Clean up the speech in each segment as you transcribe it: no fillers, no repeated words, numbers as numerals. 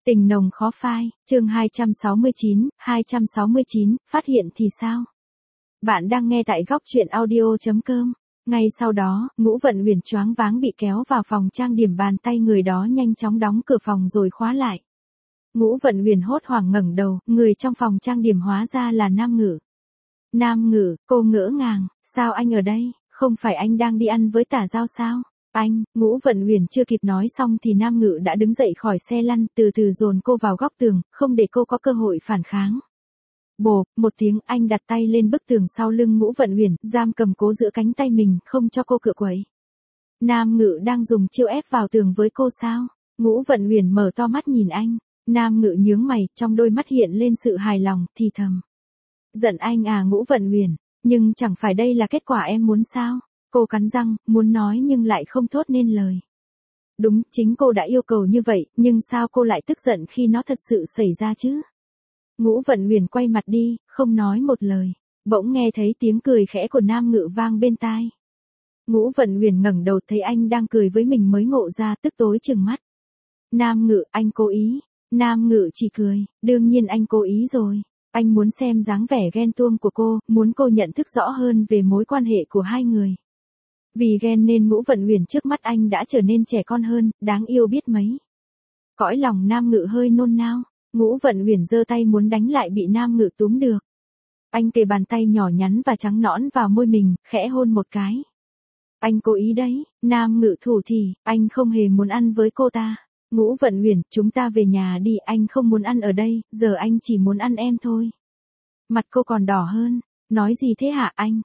Tình nồng khó phai, chương 269, phát hiện thì sao? Bạn đang nghe tại góc truyện audio.com. Ngay sau đó, Ngũ Vận Uyển choáng váng bị kéo vào phòng trang điểm, bàn tay người đó nhanh chóng đóng cửa phòng rồi khóa lại. Ngũ Vận Uyển hốt hoảng ngẩng đầu, người trong phòng trang điểm hóa ra là Nam Ngự. Nam Ngự, cô ngỡ ngàng, sao anh ở đây, không phải anh đang đi ăn với Tả Giao sao? Anh, Ngũ Vận Uyển chưa kịp nói xong thì Nam Ngự đã đứng dậy khỏi xe lăn, từ từ dồn cô vào góc tường, không để cô có cơ hội phản kháng. Bộp, một tiếng, anh đặt tay lên bức tường sau lưng Ngũ Vận Uyển, giam cầm cố giữa cánh tay mình, không cho cô cựa quậy. Nam Ngự đang dùng chiêu ép vào tường với cô sao? Ngũ Vận Uyển mở to mắt nhìn anh. Nam Ngự nhướng mày, trong đôi mắt hiện lên sự hài lòng, thì thầm. Giận anh à Ngũ Vận Uyển, nhưng chẳng phải đây là kết quả em muốn sao? Cô cắn răng, muốn nói nhưng lại không thốt nên lời. Đúng, chính cô đã yêu cầu như vậy, nhưng sao cô lại tức giận khi nó thật sự xảy ra chứ? Ngũ Vận Uyển quay mặt đi, không nói một lời. Bỗng nghe thấy tiếng cười khẽ của Nam Ngự vang bên tai. Ngũ Vận Uyển ngẩng đầu thấy anh đang cười với mình mới ngộ ra, tức tối trừng mắt. Nam Ngự, anh cố ý. Nam Ngự chỉ cười, đương nhiên anh cố ý rồi. Anh muốn xem dáng vẻ ghen tuông của cô, muốn cô nhận thức rõ hơn về mối quan hệ của hai người. Vì ghen nên Ngũ Vận Uyển trước mắt anh đã trở nên trẻ con hơn, đáng yêu biết mấy. Cõi lòng Nam Ngự hơi nôn nao, Ngũ Vận Uyển giơ tay muốn đánh lại bị Nam Ngự túm được. Anh kề bàn tay nhỏ nhắn và trắng nõn vào môi mình, khẽ hôn một cái. Anh cố ý đấy, Nam Ngự thủ thỉ, anh không hề muốn ăn với cô ta. Ngũ Vận Uyển, chúng ta về nhà đi, anh không muốn ăn ở đây, giờ anh chỉ muốn ăn em thôi. Mặt cô còn đỏ hơn, nói gì thế hả anh?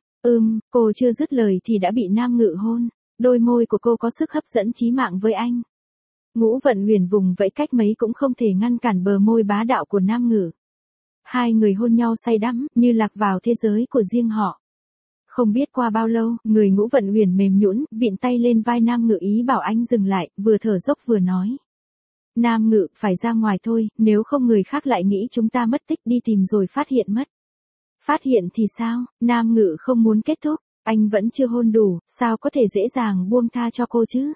Cô chưa dứt lời thì đã bị Nam Ngự hôn, đôi môi của cô có sức hấp dẫn chí mạng với anh. Ngũ Vận Uyển vùng vẫy cách mấy cũng không thể ngăn cản bờ môi bá đạo của Nam Ngự. Hai người hôn nhau say đắm, như lạc vào thế giới của riêng họ. Không biết qua bao lâu, người Ngũ Vận Uyển mềm nhũn, vịn tay lên vai Nam Ngự ý bảo anh dừng lại, vừa thở dốc vừa nói. Nam Ngự, phải ra ngoài thôi, nếu không người khác lại nghĩ chúng ta mất tích, đi tìm rồi phát hiện mất. Phát hiện thì sao? Nam Ngự không muốn kết thúc, anh vẫn chưa hôn đủ, sao có thể dễ dàng buông tha cho cô chứ?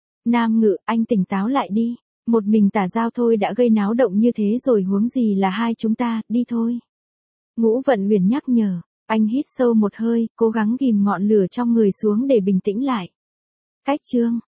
Nam Ngự, anh tỉnh táo lại đi, một mình Tả Giao thôi đã gây náo động như thế rồi, huống gì là hai chúng ta, đi thôi. Ngũ Vận Uyển nhắc nhở, anh hít sâu một hơi, cố gắng ghim ngọn lửa trong người xuống để bình tĩnh lại. Cách chương